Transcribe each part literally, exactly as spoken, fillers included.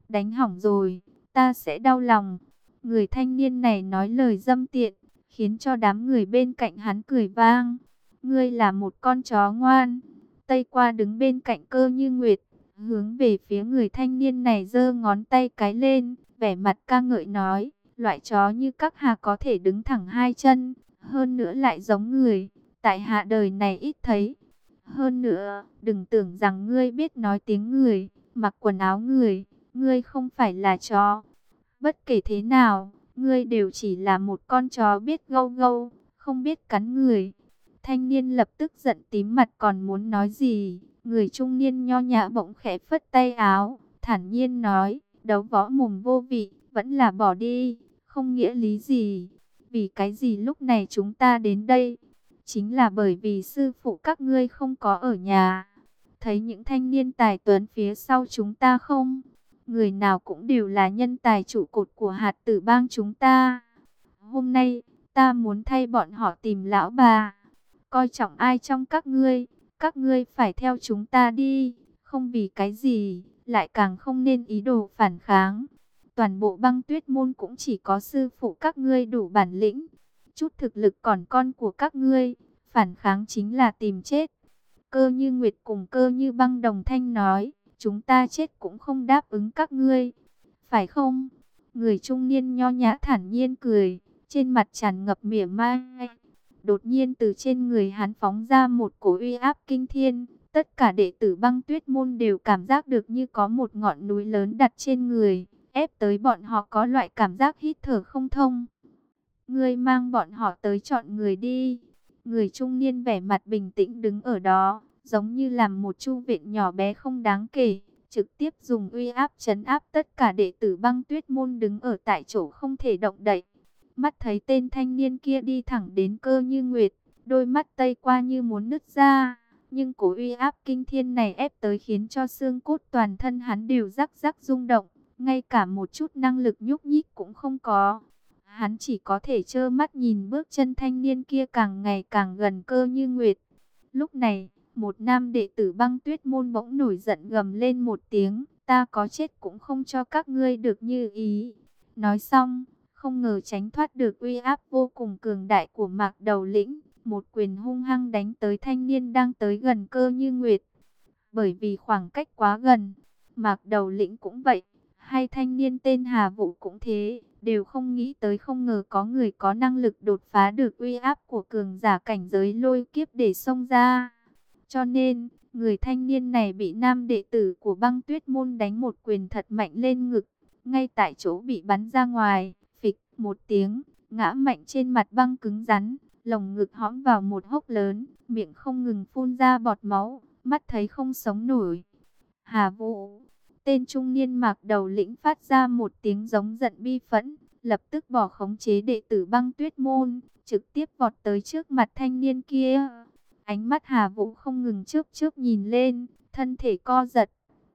đánh hỏng rồi, ta sẽ đau lòng. Người thanh niên này nói lời dâm tiện, khiến cho đám người bên cạnh hắn cười vang. Ngươi là một con chó ngoan. Tây Qua đứng bên cạnh Cơ Như Nguyệt, hướng về phía người thanh niên này giơ ngón tay cái lên, vẻ mặt ca ngợi nói, loại chó như các hà có thể đứng thẳng hai chân, hơn nữa lại giống người, tại hạ đời này ít thấy. Hơn nữa, đừng tưởng rằng ngươi biết nói tiếng người, mặc quần áo người, ngươi không phải là chó. Bất kể thế nào, ngươi đều chỉ là một con chó biết gâu gâu, không biết cắn người. Thanh niên lập tức giận tím mặt còn muốn nói gì, người trung niên nho nhã bỗng khẽ phất tay áo, thản nhiên nói, đấu võ mồm vô vị, vẫn là bỏ đi, không nghĩa lý gì. Vì cái gì lúc này chúng ta đến đây? Chính là bởi vì sư phụ các ngươi không có ở nhà. Thấy những thanh niên tài tuấn phía sau chúng ta không? Người nào cũng đều là nhân tài trụ cột của hạt tử bang chúng ta. Hôm nay, ta muốn thay bọn họ tìm lão bà. Coi trọng ai trong các ngươi, các ngươi phải theo chúng ta đi. Không vì cái gì, lại càng không nên ý đồ phản kháng. Toàn bộ băng tuyết môn cũng chỉ có sư phụ các ngươi đủ bản lĩnh. Chút thực lực còn con của các ngươi, phản kháng chính là tìm chết. Cơ Như Nguyệt cùng Cơ Như Băng đồng thanh nói, chúng ta chết cũng không đáp ứng các ngươi, phải không? Người trung niên nho nhã thản nhiên cười, trên mặt tràn ngập mỉa mai. Đột nhiên từ trên người hắn phóng ra một cổ uy áp kinh thiên, tất cả đệ tử băng tuyết môn đều cảm giác được như có một ngọn núi lớn đặt trên người, ép tới bọn họ có loại cảm giác hít thở không thông. Ngươi mang bọn họ tới chọn người đi. Người trung niên vẻ mặt bình tĩnh đứng ở đó, giống như làm một chu viện nhỏ bé không đáng kể, trực tiếp dùng uy áp trấn áp tất cả đệ tử băng tuyết môn đứng ở tại chỗ không thể động đậy. Mắt thấy tên thanh niên kia đi thẳng đến Cơ Như Nguyệt, đôi mắt Tây Qua như muốn nứt ra, nhưng cổ uy áp kinh thiên này ép tới khiến cho xương cốt toàn thân hắn đều rắc rắc rung động, ngay cả một chút năng lực nhúc nhích cũng không có. Hắn chỉ có thể trơ mắt nhìn bước chân thanh niên kia càng ngày càng gần Cơ Như Nguyệt. Lúc này, một nam đệ tử băng tuyết môn bỗng nổi giận gầm lên một tiếng, ta có chết cũng không cho các ngươi được như ý. Nói xong, không ngờ tránh thoát được uy áp vô cùng cường đại của Mạc Đầu Lĩnh, một quyền hung hăng đánh tới thanh niên đang tới gần Cơ Như Nguyệt. Bởi vì khoảng cách quá gần, Mạc Đầu Lĩnh cũng vậy, hay thanh niên tên Hà Vũ cũng thế, đều không nghĩ tới không ngờ có người có năng lực đột phá được uy áp của cường giả cảnh giới lôi kiếp để xông ra. Cho nên, người thanh niên này bị nam đệ tử của băng tuyết môn đánh một quyền thật mạnh lên ngực, ngay tại chỗ bị bắn ra ngoài, phịch một tiếng, ngã mạnh trên mặt băng cứng rắn, lồng ngực hõm vào một hốc lớn, miệng không ngừng phun ra bọt máu, mắt thấy không sống nổi. Hà Vũ, tên trung niên Mạc Đầu Lĩnh phát ra một tiếng giống giận bi phẫn, lập tức bỏ khống chế đệ tử băng tuyết môn, trực tiếp vọt tới trước mặt thanh niên kia. Ánh mắt Hà Vũ không ngừng chớp chớp nhìn lên, thân thể co giật.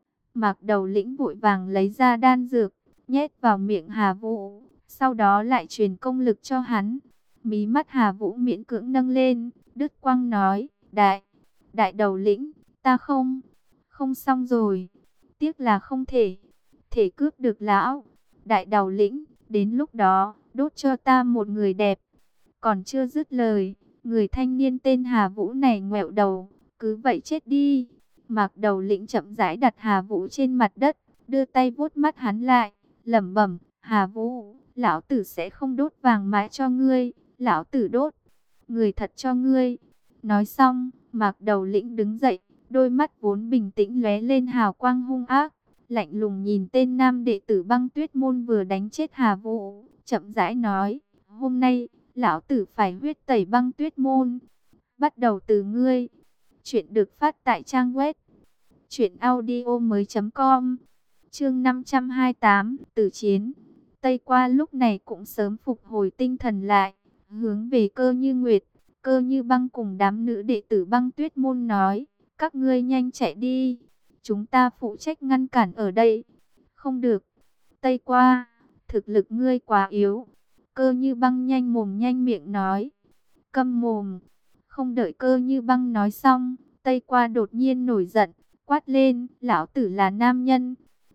Mạc Đầu Lĩnh vội vàng lấy ra đan dược, nhét vào miệng Hà Vũ, sau đó lại truyền công lực cho hắn. Mí mắt Hà Vũ miễn cưỡng nâng lên, đứt quăng nói, đại, đại Đầu Lĩnh, ta không, không xong rồi. Tiếc là không thể, thể cướp được lão. Đại Đầu Lĩnh, đến lúc đó, đốt cho ta một người đẹp. Còn chưa dứt lời, người thanh niên tên Hà Vũ này ngoẹo đầu, cứ vậy chết đi. Mạc Đầu Lĩnh chậm rãi đặt Hà Vũ trên mặt đất, đưa tay vuốt mắt hắn lại, lẩm bẩm, Hà Vũ, lão tử sẽ không đốt vàng mãi cho ngươi, lão tử đốt người thật cho ngươi. Nói xong, Mạc Đầu Lĩnh đứng dậy, đôi mắt vốn bình tĩnh lóe lên hào quang hung ác, lạnh lùng nhìn tên nam đệ tử băng tuyết môn vừa đánh chết Hà Vũ, chậm rãi nói, hôm nay, lão tử phải huyết tẩy băng tuyết môn. Bắt đầu từ ngươi. Chuyện được phát tại trang web truyện audio mới chấm com. Chương năm trăm hai mươi tám, Tử chiến. Tây Qua lúc này cũng sớm phục hồi tinh thần lại, hướng về Cơ Như Nguyệt, Cơ Như Băng cùng đám nữ đệ tử băng tuyết môn nói, các ngươi nhanh chạy đi, chúng ta phụ trách ngăn cản ở đây. Không được, Tây Qua, thực lực ngươi quá yếu. Cơ Như Băng nhanh mồm nhanh miệng nói. Câm mồm. Không đợi Cơ Như Băng nói xong, Tây Qua đột nhiên nổi giận, quát lên, lão tử là nam nhân,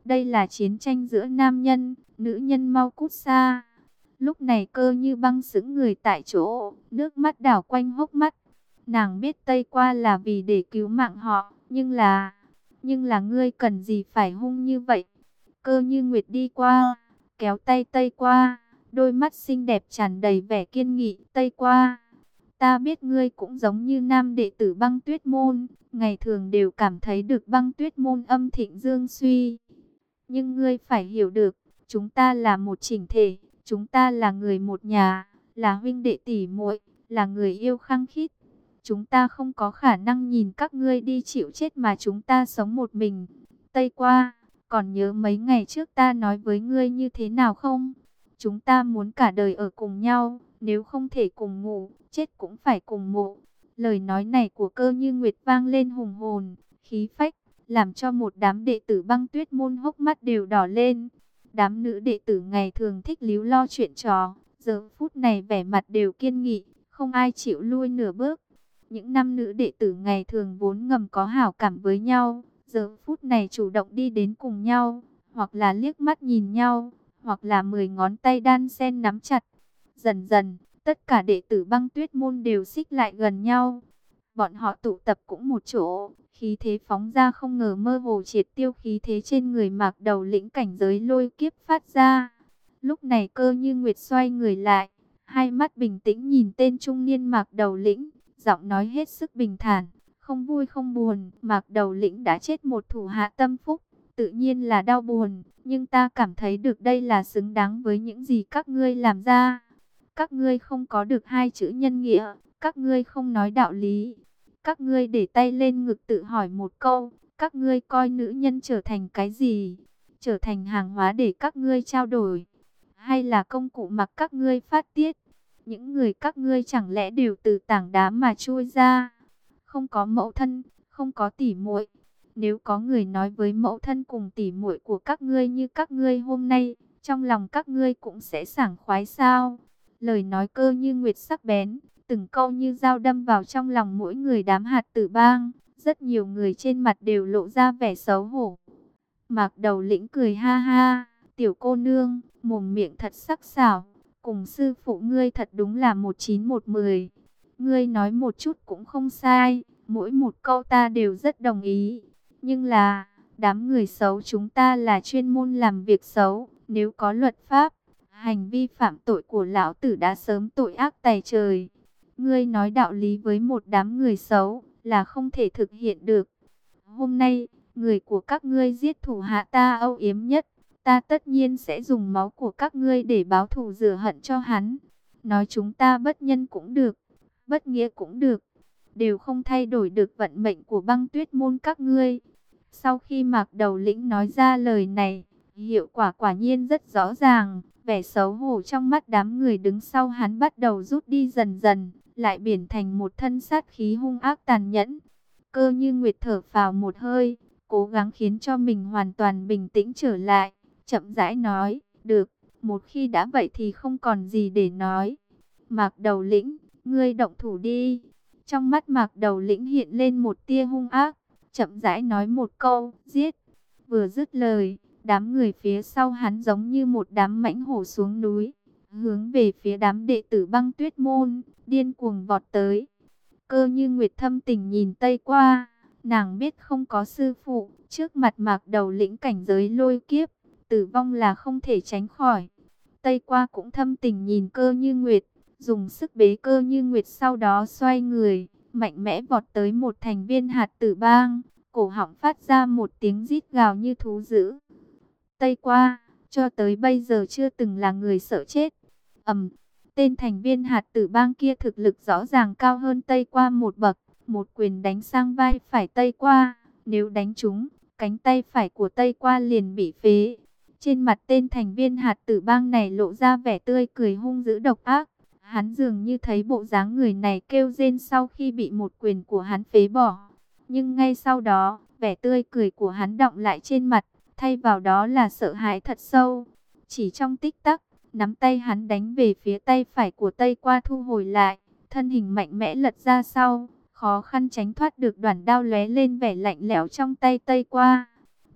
Đây là chiến tranh giữa nam nhân, nữ nhân mau cút xa. Lúc này Cơ Như Băng sững người tại chỗ, nước mắt đảo quanh hốc mắt. Nàng biết Tây Qua là vì để cứu mạng họ, nhưng là, nhưng là ngươi cần gì phải hung như vậy? Cơ Như Nguyệt đi qua, kéo tay Tây Qua, đôi mắt xinh đẹp tràn đầy vẻ kiên nghị. Tây Qua, ta biết ngươi cũng giống như nam đệ tử Băng Tuyết môn, ngày thường đều cảm thấy được Băng Tuyết môn âm thịnh dương suy. Nhưng ngươi phải hiểu được, chúng ta là một chỉnh thể, chúng ta là người một nhà, là huynh đệ tỷ muội, là người yêu khăng khít. Chúng ta không có khả năng nhìn các ngươi đi chịu chết mà chúng ta sống một mình. Tây Qua, còn nhớ mấy ngày trước ta nói với ngươi như thế nào không? Chúng ta muốn cả đời ở cùng nhau, nếu không thể cùng ngủ, chết cũng phải cùng mộ. Lời nói này của Cơ Như Nguyệt vang lên hùng hồn, khí phách, làm cho một đám đệ tử Băng Tuyết môn hốc mắt đều đỏ lên. Đám nữ đệ tử ngày thường thích líu lo chuyện trò, giờ phút này vẻ mặt đều kiên nghị, không ai chịu lui nửa bước. Những nam nữ đệ tử ngày thường vốn ngầm có hảo cảm với nhau, giờ phút này chủ động đi đến cùng nhau, hoặc là liếc mắt nhìn nhau, hoặc là mười ngón tay đan sen nắm chặt. Dần dần, tất cả đệ tử Băng Tuyết môn đều xích lại gần nhau. Bọn họ tụ tập cũng một chỗ, khí thế phóng ra không ngờ mơ hồ triệt tiêu khí thế trên người Mạc Đầu Lĩnh cảnh giới lôi kiếp phát ra. Lúc này Cơ Như Nguyệt xoay người lại, hai mắt bình tĩnh nhìn tên trung niên Mạc Đầu Lĩnh, giọng nói hết sức bình thản, không vui không buồn. Mạc Đầu Lĩnh đã chết một thủ hạ tâm phúc, tự nhiên là đau buồn, nhưng ta cảm thấy được đây là xứng đáng với những gì các ngươi làm ra. Các ngươi không có được hai chữ nhân nghĩa, các ngươi không nói đạo lý. Các ngươi để tay lên ngực tự hỏi một câu, các ngươi coi nữ nhân trở thành cái gì? Trở thành hàng hóa để các ngươi trao đổi, hay là công cụ mặc các ngươi phát tiết? Những người các ngươi chẳng lẽ đều từ tảng đá mà chui ra? Không có mẫu thân, không có tỉ muội. Nếu có người nói với mẫu thân cùng tỉ muội của các ngươi như các ngươi hôm nay, trong lòng các ngươi cũng sẽ sảng khoái sao? Lời nói Cơ Như Nguyệt sắc bén, từng câu như dao đâm vào trong lòng mỗi người đám hạt tử bang. Rất nhiều người trên mặt đều lộ ra vẻ xấu hổ. Mạc Đầu Lĩnh cười ha ha, tiểu cô nương, mồm miệng thật sắc sảo, cùng sư phụ ngươi thật đúng là một chín một mười. Ngươi nói một chút cũng không sai, mỗi một câu ta đều rất đồng ý. Nhưng là, đám người xấu chúng ta là chuyên môn làm việc xấu, nếu có luật pháp, hành vi phạm tội của lão tử đã sớm tội ác tày trời. Ngươi nói đạo lý với một đám người xấu là không thể thực hiện được. Hôm nay, người của các ngươi giết thủ hạ ta âu yếm nhất, ta tất nhiên sẽ dùng máu của các ngươi để báo thù rửa hận cho hắn. Nói chúng ta bất nhân cũng được, bất nghĩa cũng được, đều không thay đổi được vận mệnh của Băng Tuyết môn các ngươi. Sau khi Mạc Đầu Lĩnh nói ra lời này, hiệu quả quả nhiên rất rõ ràng. Vẻ xấu hổ trong mắt đám người đứng sau hắn bắt đầu rút đi dần dần, lại biến thành một thân sát khí hung ác tàn nhẫn. Cơ Như Nguyệt thở phào một hơi, cố gắng khiến cho mình hoàn toàn bình tĩnh trở lại, chậm rãi nói, được, một khi đã vậy thì không còn gì để nói. Mạc Đầu Lĩnh, ngươi động thủ đi. Trong mắt Mạc Đầu Lĩnh hiện lên một tia hung ác, chậm rãi nói một câu, giết. Vừa dứt lời, đám người phía sau hắn giống như một đám mãnh hổ xuống núi, hướng về phía đám đệ tử Băng Tuyết môn, điên cuồng vọt tới. Cơ Như Nguyệt thâm tình nhìn Tây Qua, nàng biết không có sư phụ, trước mặt Mạc Đầu Lĩnh cảnh giới lôi kiếp, tử vong là không thể tránh khỏi. Tây Qua cũng thâm tình nhìn Cơ Như Nguyệt, dùng sức bế Cơ Như Nguyệt, sau đó xoay người, mạnh mẽ vọt tới một thành viên hạt tử bang, cổ họng phát ra một tiếng rít gào như thú dữ. Tây Qua, cho tới bây giờ chưa từng là người sợ chết. Ầm, tên thành viên hạt tử bang kia thực lực rõ ràng cao hơn Tây Qua một bậc, một quyền đánh sang vai phải Tây Qua, nếu đánh trúng, cánh tay phải của Tây Qua liền bị phế. Trên mặt tên thành viên hạt tử bang này lộ ra vẻ tươi cười hung dữ độc ác. Hắn dường như thấy bộ dáng người này kêu rên sau khi bị một quyền của hắn phế bỏ. Nhưng ngay sau đó, vẻ tươi cười của hắn đọng lại trên mặt, thay vào đó là sợ hãi thật sâu. Chỉ trong tích tắc, nắm tay hắn đánh về phía tay phải của Tây Qua thu hồi lại, thân hình mạnh mẽ lật ra sau, khó khăn tránh thoát được đoản đao lóe lên vẻ lạnh lẽo trong tay Tây Qua.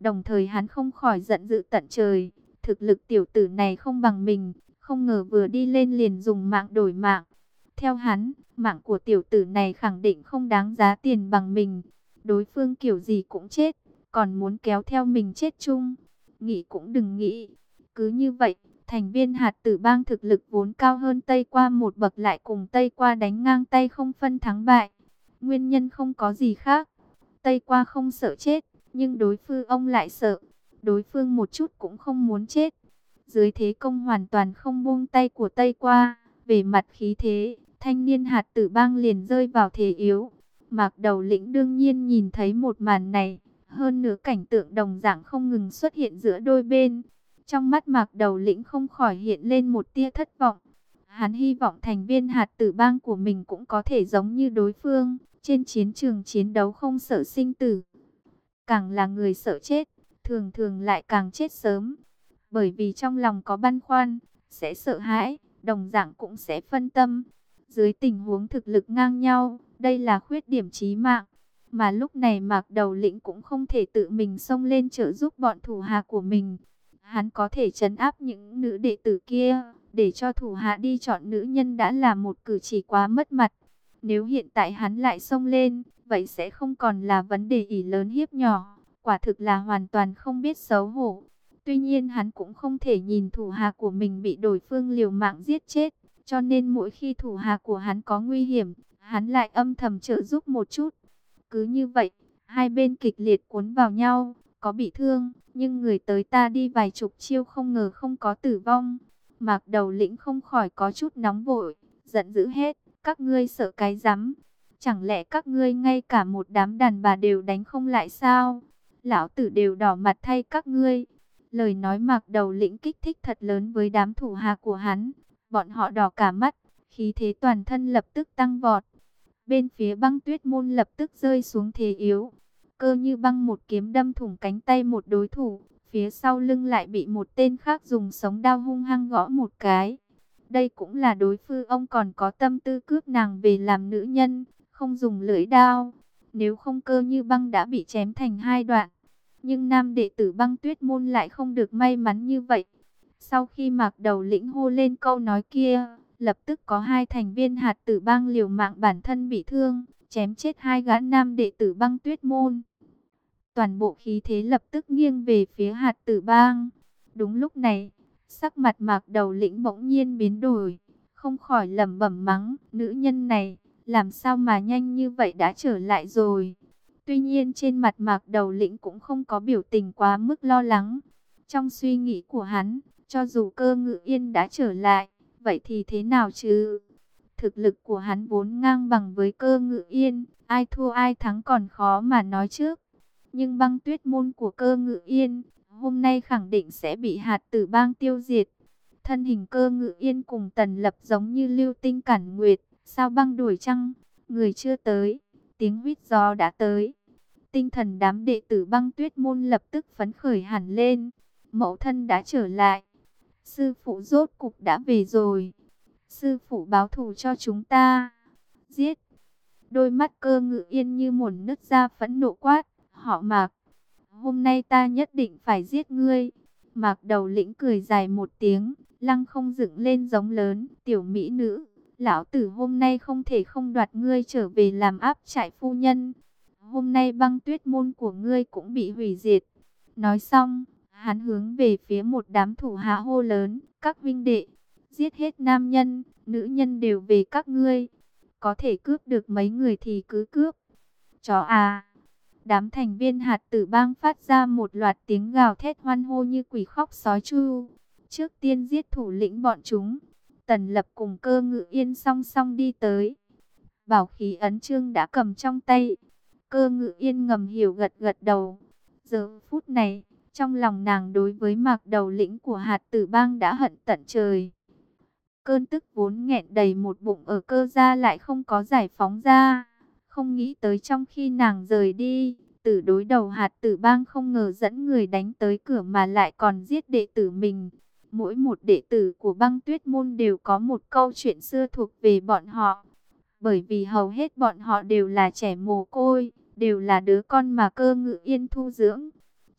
Đồng thời hắn không khỏi giận dữ tận trời. Thực lực tiểu tử này không bằng mình, không ngờ vừa đi lên liền dùng mạng đổi mạng. Theo hắn, mạng của tiểu tử này khẳng định không đáng giá tiền bằng mình. Đối phương kiểu gì cũng chết, còn muốn kéo theo mình chết chung. Nghĩ cũng đừng nghĩ. Cứ như vậy, thành viên hạt tử bang thực lực vốn cao hơn Tây Qua một bậc lại cùng Tây Qua đánh ngang tay không phân thắng bại. Nguyên nhân không có gì khác. Tây Qua không sợ chết, nhưng đối phương ông lại sợ. Đối phương một chút cũng không muốn chết. Dưới thế công hoàn toàn không buông tay của Tây Qua, về mặt khí thế, thanh niên hạt tử bang liền rơi vào thế yếu. Mạc Đầu Lĩnh đương nhiên nhìn thấy một màn này, hơn nữa cảnh tượng đồng dạng không ngừng xuất hiện giữa đôi bên. Trong mắt Mạc Đầu Lĩnh không khỏi hiện lên một tia thất vọng. Hắn hy vọng thành viên hạt tử bang của mình cũng có thể giống như đối phương, trên chiến trường chiến đấu không sợ sinh tử. Càng là người sợ chết, thường thường lại càng chết sớm. Bởi vì trong lòng có băn khoăn, sẽ sợ hãi, đồng dạng cũng sẽ phân tâm. Dưới tình huống thực lực ngang nhau, đây là khuyết điểm chí mạng. Mà lúc này Mạc Đầu Lĩnh cũng không thể tự mình xông lên trợ giúp bọn thủ hạ của mình. Hắn có thể trấn áp những nữ đệ tử kia, để cho thủ hạ đi chọn nữ nhân đã là một cử chỉ quá mất mặt. Nếu hiện tại hắn lại xông lên, vậy sẽ không còn là vấn đề ỷ lớn hiếp nhỏ. Quả thực là hoàn toàn không biết xấu hổ. Tuy nhiên hắn cũng không thể nhìn thủ hạ của mình bị đối phương liều mạng giết chết. Cho nên mỗi khi thủ hạ của hắn có nguy hiểm, hắn lại âm thầm trợ giúp một chút. Cứ như vậy, hai bên kịch liệt cuốn vào nhau, có bị thương, nhưng người tới ta đi vài chục chiêu không ngờ không có tử vong. Mạc Đầu Lĩnh không khỏi có chút nóng vội, giận dữ hết, các ngươi sợ cái rắm. Chẳng lẽ các ngươi ngay cả một đám đàn bà đều đánh không lại sao? Lão tử đều đỏ mặt thay các ngươi. Lời nói Mạc Đầu Lĩnh kích thích thật lớn với đám thủ hạ của hắn. Bọn họ đỏ cả mắt, khí thế toàn thân lập tức tăng vọt. Bên phía Băng Tuyết Môn lập tức rơi xuống thế yếu. Cơ Như Băng một kiếm đâm thủng cánh tay một đối thủ, phía sau lưng lại bị một tên khác dùng sống đao hung hăng gõ một cái. Đây cũng là đối phương ông còn có tâm tư cướp nàng về làm nữ nhân, không dùng lưỡi đao. Nếu không Cơ Như Băng đã bị chém thành hai đoạn. Nhưng nam đệ tử Băng Tuyết Môn lại không được may mắn như vậy. Sau khi Mạc Đầu Lĩnh hô lên câu nói kia, lập tức có hai thành viên hạt tử bang liều mạng bản thân bị thương, chém chết hai gã nam đệ tử Băng Tuyết Môn. Toàn bộ khí thế lập tức nghiêng về phía hạt tử bang. Đúng lúc này, sắc mặt Mạc Đầu Lĩnh bỗng nhiên biến đổi, không khỏi lẩm bẩm mắng, nữ nhân này, làm sao mà nhanh như vậy đã trở lại rồi. Tuy nhiên trên mặt Mạc Đầu Lĩnh cũng không có biểu tình quá mức lo lắng. Trong suy nghĩ của hắn, cho dù Cơ Ngự Yên đã trở lại, vậy thì thế nào chứ? Thực lực của hắn vốn ngang bằng với Cơ Ngự Yên, ai thua ai thắng còn khó mà nói trước. Nhưng Băng Tuyết Môn của Cơ Ngự Yên, hôm nay khẳng định sẽ bị hạt tử bang tiêu diệt. Thân hình Cơ Ngự Yên cùng Tần Lập giống như lưu tinh cản nguyệt, sao băng đuổi trăng, người chưa tới, tiếng huýt gió đã tới. Tinh thần đám đệ tử Băng Tuyết Môn lập tức phấn khởi hẳn lên. Mẫu thân đã trở lại. Sư phụ rốt cục đã về rồi. Sư phụ báo thù cho chúng ta. Giết. Đôi mắt Cơ Ngự Yên như muốn nứt ra phẫn nộ quát. Họ Mạc, hôm nay ta nhất định phải giết ngươi. Mạc Đầu Lĩnh cười dài một tiếng, lăng không dựng lên giống lớn. Tiểu mỹ nữ, lão tử hôm nay không thể không đoạt ngươi trở về làm áp trại phu nhân. Hôm nay Băng Tuyết Môn của ngươi cũng bị hủy diệt. Nói xong, hắn hướng về phía một đám thủ hạ hô lớn, các vinh đệ, giết hết nam nhân, nữ nhân đều về các ngươi. Có thể cướp được mấy người thì cứ cướp. Chó à! Đám thành viên hạt tử bang phát ra một loạt tiếng gào thét hoan hô như quỷ khóc sói chu. Trước tiên giết thủ lĩnh bọn chúng. Tần Lập cùng Cơ Ngự Yên song song đi tới. Bảo khí ấn chương đã cầm trong tay. Cơ Ngự Yên ngầm hiểu gật gật đầu. Giờ phút này, trong lòng nàng đối với Mạc Đầu Lĩnh của hạt tử bang đã hận tận trời. Cơn tức vốn nghẹn đầy một bụng ở Cơ gia lại không có giải phóng ra. Không nghĩ tới trong khi nàng rời đi, tử đối đầu hạt tử bang không ngờ dẫn người đánh tới cửa mà lại còn giết đệ tử mình. Mỗi một đệ tử của Băng Tuyết Môn đều có một câu chuyện xưa thuộc về bọn họ. Bởi vì hầu hết bọn họ đều là trẻ mồ côi, đều là đứa con mà Cơ Ngự Yên thu dưỡng.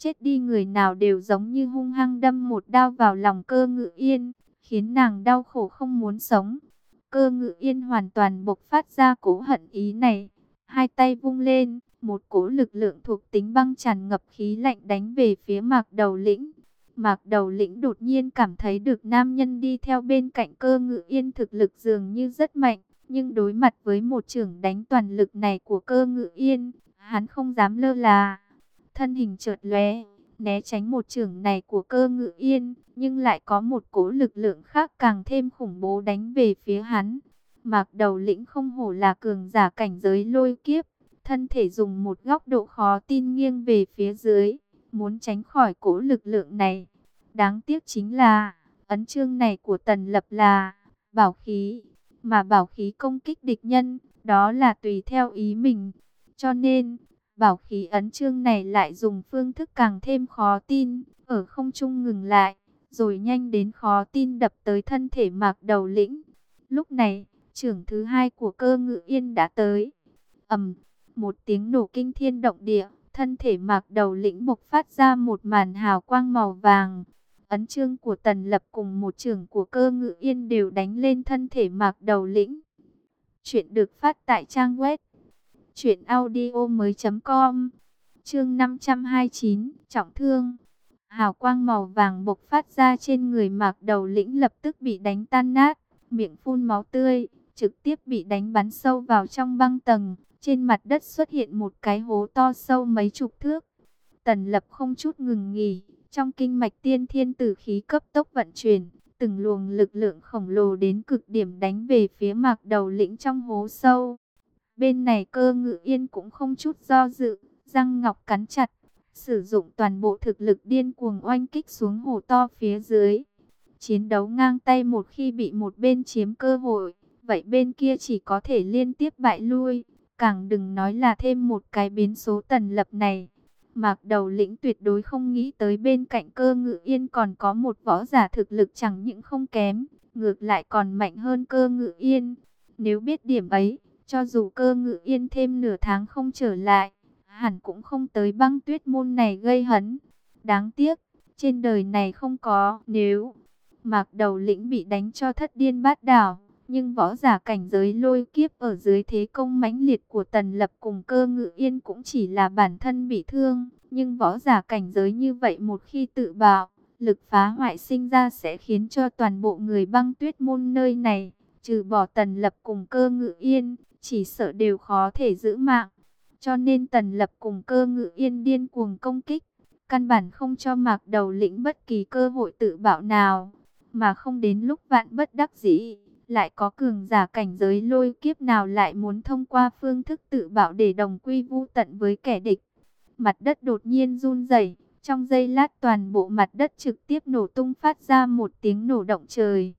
Chết đi người nào đều giống như hung hăng đâm một đao vào lòng Cơ Ngự Yên, khiến nàng đau khổ không muốn sống. Cơ Ngự Yên hoàn toàn bộc phát ra cỗ hận ý này, hai tay vung lên, một cỗ lực lượng thuộc tính băng tràn ngập khí lạnh đánh về phía Mạc Đầu Lĩnh. Mạc Đầu Lĩnh đột nhiên cảm thấy được nam nhân đi theo bên cạnh Cơ Ngự Yên thực lực dường như rất mạnh, nhưng đối mặt với một chưởng đánh toàn lực này của Cơ Ngự Yên, hắn không dám lơ là. Thân hình chợt lóe, né tránh một chưởng này của Cơ Ngự Yên, nhưng lại có một cỗ lực lượng khác càng thêm khủng bố đánh về phía hắn. Mạc Đầu Lĩnh không hổ là cường giả cảnh giới lôi kiếp, thân thể dùng một góc độ khó tin nghiêng về phía dưới, muốn tránh khỏi cỗ lực lượng này. Đáng tiếc chính là, ấn chương này của Tần Lập là bảo khí, mà bảo khí công kích địch nhân, đó là tùy theo ý mình. Cho nên, bảo khí ấn chương này lại dùng phương thức càng thêm khó tin, ở không trung ngừng lại, rồi nhanh đến khó tin đập tới thân thể Mạc Đầu Lĩnh. Lúc này, chưởng thứ hai của Cơ Ngự Yên đã tới. Ầm, một tiếng nổ kinh thiên động địa, thân thể Mạc Đầu Lĩnh bộc phát ra một màn hào quang màu vàng. Ấn chương của Tần Lập cùng một chưởng của Cơ Ngự Yên đều đánh lên thân thể Mạc Đầu Lĩnh. Chuyện được phát tại trang web truyện audio mới chấm com. Chương năm trăm hai mươi chín, trọng thương. Hào quang màu vàng bộc phát ra trên người Mạc Đầu Lĩnh lập tức bị đánh tan nát, miệng phun máu tươi, trực tiếp bị đánh bắn sâu vào trong băng tầng. Trên mặt đất xuất hiện một cái hố to sâu mấy chục thước. Tần Lập không chút ngừng nghỉ, trong kinh mạch tiên thiên tử khí cấp tốc vận chuyển, từng luồng lực lượng khổng lồ đến cực điểm đánh về phía Mạc Đầu Lĩnh trong hố sâu. Bên này Cơ Ngự Yên cũng không chút do dự, răng ngọc cắn chặt, sử dụng toàn bộ thực lực điên cuồng oanh kích xuống hố to phía dưới. Chiến đấu ngang tay một khi bị một bên chiếm cơ hội, vậy bên kia chỉ có thể liên tiếp bại lui, càng đừng nói là thêm một cái biến số Tần Lập này. Mạc Đầu Lĩnh tuyệt đối không nghĩ tới bên cạnh Cơ Ngự Yên còn có một võ giả thực lực chẳng những không kém, ngược lại còn mạnh hơn Cơ Ngự Yên. Nếu biết điểm ấy, cho dù Cơ Ngự Yên thêm nửa tháng không trở lại, hẳn cũng không tới Băng Tuyết môn này gây hấn. Đáng tiếc, trên đời này không có nếu. Mạc Đầu Lĩnh bị đánh cho thất điên bát đảo, nhưng võ giả cảnh giới lôi kiếp ở dưới thế công mãnh liệt của Tần Lập cùng Cơ Ngự Yên cũng chỉ là bản thân bị thương. Nhưng võ giả cảnh giới như vậy một khi tự bạo, lực phá hoại sinh ra sẽ khiến cho toàn bộ người Băng Tuyết môn nơi này, trừ bỏ Tần Lập cùng Cơ Ngự Yên, chỉ sợ đều khó thể giữ mạng. Cho nên Tần Lập cùng Cơ Ngự Yên điên cuồng công kích, căn bản không cho Mạc Đầu Lĩnh bất kỳ cơ hội tự bạo nào. Mà không đến lúc vạn bất đắc dĩ, lại có cường giả cảnh giới lôi kiếp nào lại muốn thông qua phương thức tự bạo để đồng quy vu tận với kẻ địch. Mặt đất đột nhiên run rẩy, trong giây lát toàn bộ mặt đất trực tiếp nổ tung phát ra một tiếng nổ động trời.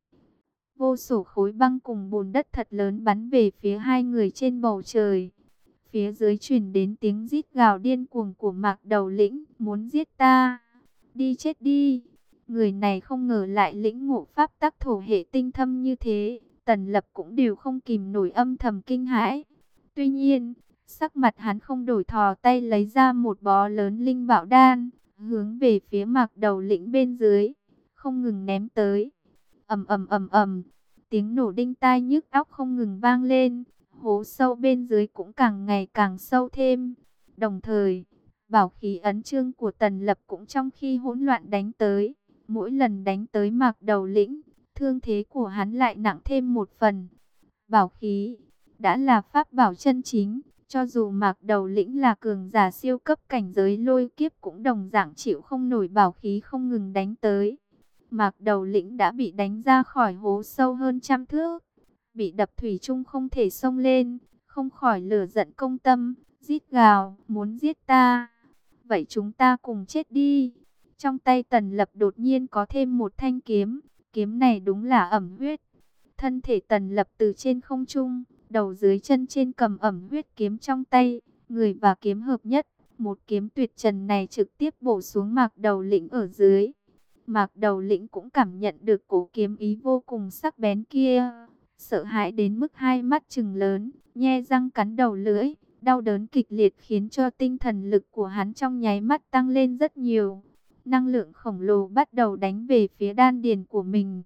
Vô số khối băng cùng bùn đất thật lớn bắn về phía hai người trên bầu trời. Phía dưới truyền đến tiếng rít gào điên cuồng của Mạc Đầu Lĩnh, muốn giết ta, đi chết đi. Người này không ngờ lại lĩnh ngộ pháp tắc thổ hệ tinh thâm như thế, Tần Lập cũng đều không kìm nổi âm thầm kinh hãi. Tuy nhiên, sắc mặt hắn không đổi, thò tay lấy ra một bó lớn linh bảo đan, hướng về phía Mạc Đầu Lĩnh bên dưới, không ngừng ném tới. Ầm ầm ầm ầm, tiếng nổ đinh tai nhức óc không ngừng vang lên, hố sâu bên dưới cũng càng ngày càng sâu thêm. Đồng thời, bảo khí ấn chương của Tần Lập cũng trong khi hỗn loạn đánh tới. Mỗi lần đánh tới Mạc Đầu Lĩnh, thương thế của hắn lại nặng thêm một phần. Bảo khí đã là pháp bảo chân chính, cho dù Mạc Đầu Lĩnh là cường giả siêu cấp cảnh giới lôi kiếp cũng đồng dạng chịu không nổi bảo khí không ngừng đánh tới. Mạc Đầu Lĩnh đã bị đánh ra khỏi hố sâu hơn trăm thước, bị đập thủy chung không thể xông lên, không khỏi lửa giận công tâm, rít gào, muốn giết ta, vậy chúng ta cùng chết đi. Trong tay Tần Lập đột nhiên có thêm một thanh kiếm, kiếm này đúng là ẩm huyết. Thân thể Tần Lập từ trên không trung, đầu dưới chân trên cầm ẩm huyết kiếm trong tay, người và kiếm hợp nhất, một kiếm tuyệt trần này trực tiếp bổ xuống Mạc Đầu Lĩnh ở dưới. Mạc Đầu Lĩnh cũng cảm nhận được cổ kiếm ý vô cùng sắc bén kia, sợ hãi đến mức hai mắt trừng lớn, nhe răng cắn đầu lưỡi, Đau đớn kịch liệt khiến cho tinh thần lực của hắn trong nháy mắt tăng lên rất nhiều. Năng lượng khổng lồ bắt đầu đánh về phía đan điền của mình.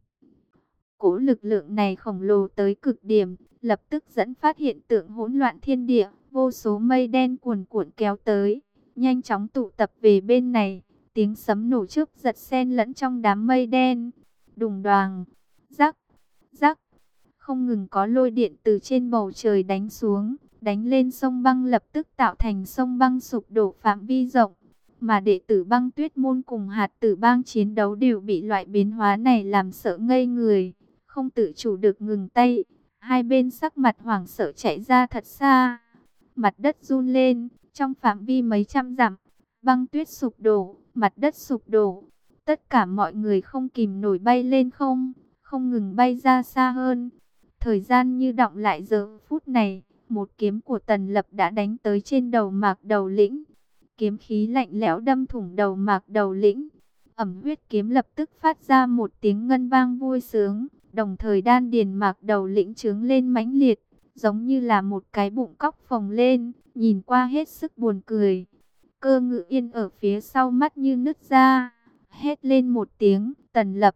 Cỗ lực lượng này khổng lồ tới cực điểm, lập tức dẫn phát hiện tượng hỗn loạn thiên địa, vô số mây đen cuồn cuộn kéo tới, nhanh chóng tụ tập về bên này, tiếng sấm nổ chớp giật xen lẫn trong đám mây đen. Đùng đoàng, rắc, rắc, không ngừng có lôi điện từ trên bầu trời đánh xuống, đánh lên sông băng, lập tức tạo thành sông băng sụp đổ phạm vi rộng. Mà đệ tử Băng Tuyết môn cùng Hạt Tử Bang chiến đấu đều bị loại biến hóa này làm sợ ngây người, không tự chủ được ngừng tay. Hai bên sắc mặt hoảng sợ chạy ra thật xa. Mặt đất run lên, trong phạm vi mấy trăm dặm, băng tuyết sụp đổ, mặt đất sụp đổ. Tất cả mọi người không kìm nổi bay lên không, không ngừng bay ra xa hơn. Thời gian như đọng lại giờ phút này, một kiếm của Tần Lập đã đánh tới trên đầu Mạc Đầu Lĩnh. Kiếm khí lạnh lẽo đâm thủng đầu Mạc Đầu Lĩnh. Ẩm huyết kiếm lập tức phát ra một tiếng ngân vang vui sướng, đồng thời đan điền Mạc Đầu Lĩnh trướng lên mãnh liệt, giống như là một cái bụng cóc phồng lên, nhìn qua hết sức buồn cười. Cơ Ngự Yên ở phía sau mắt như nứt ra, hét lên một tiếng, Tần Lập.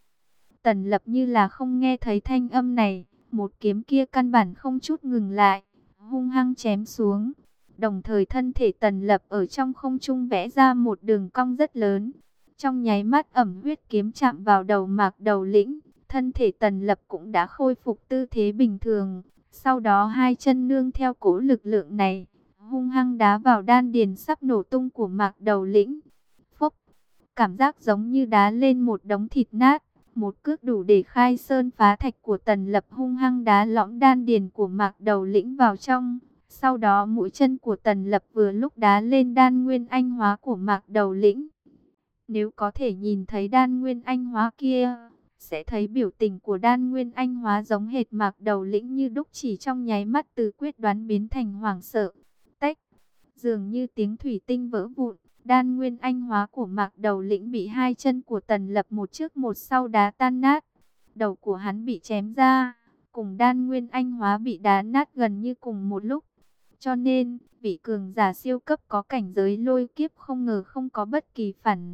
Tần Lập như là không nghe thấy thanh âm này, một kiếm kia căn bản không chút ngừng lại, hung hăng chém xuống. Đồng thời thân thể Tần Lập ở trong không trung vẽ ra một đường cong rất lớn. Trong nháy mắt ẩm huyết kiếm chạm vào đầu Mạc Đầu Lĩnh, thân thể Tần Lập cũng đã khôi phục tư thế bình thường. Sau đó hai chân nương theo cỗ lực lượng này, hung hăng đá vào đan điền sắp nổ tung của Mạc Đầu Lĩnh. Phốc, cảm giác giống như đá lên một đống thịt nát. Một cước đủ để khai sơn phá thạch của Tần Lập hung hăng đá lõm đan điền của Mạc Đầu Lĩnh vào trong. Sau đó mũi chân của Tần Lập vừa lúc đá lên đan nguyên anh hóa của Mạc Đầu Lĩnh. Nếu có thể nhìn thấy đan nguyên anh hóa kia, sẽ thấy biểu tình của đan nguyên anh hóa giống hệt Mạc Đầu Lĩnh như đúc, chỉ trong nháy mắt từ quyết đoán biến thành hoảng sợ. Tách, dường như tiếng thủy tinh vỡ vụn, đan nguyên anh hóa của Mạc Đầu Lĩnh bị hai chân của Tần Lập một trước một sau đá tan nát. Đầu của hắn bị chém ra, cùng đan nguyên anh hóa bị đá nát gần như cùng một lúc. Cho nên, vị cường giả siêu cấp có cảnh giới lôi kiếp không ngờ không có bất kỳ phản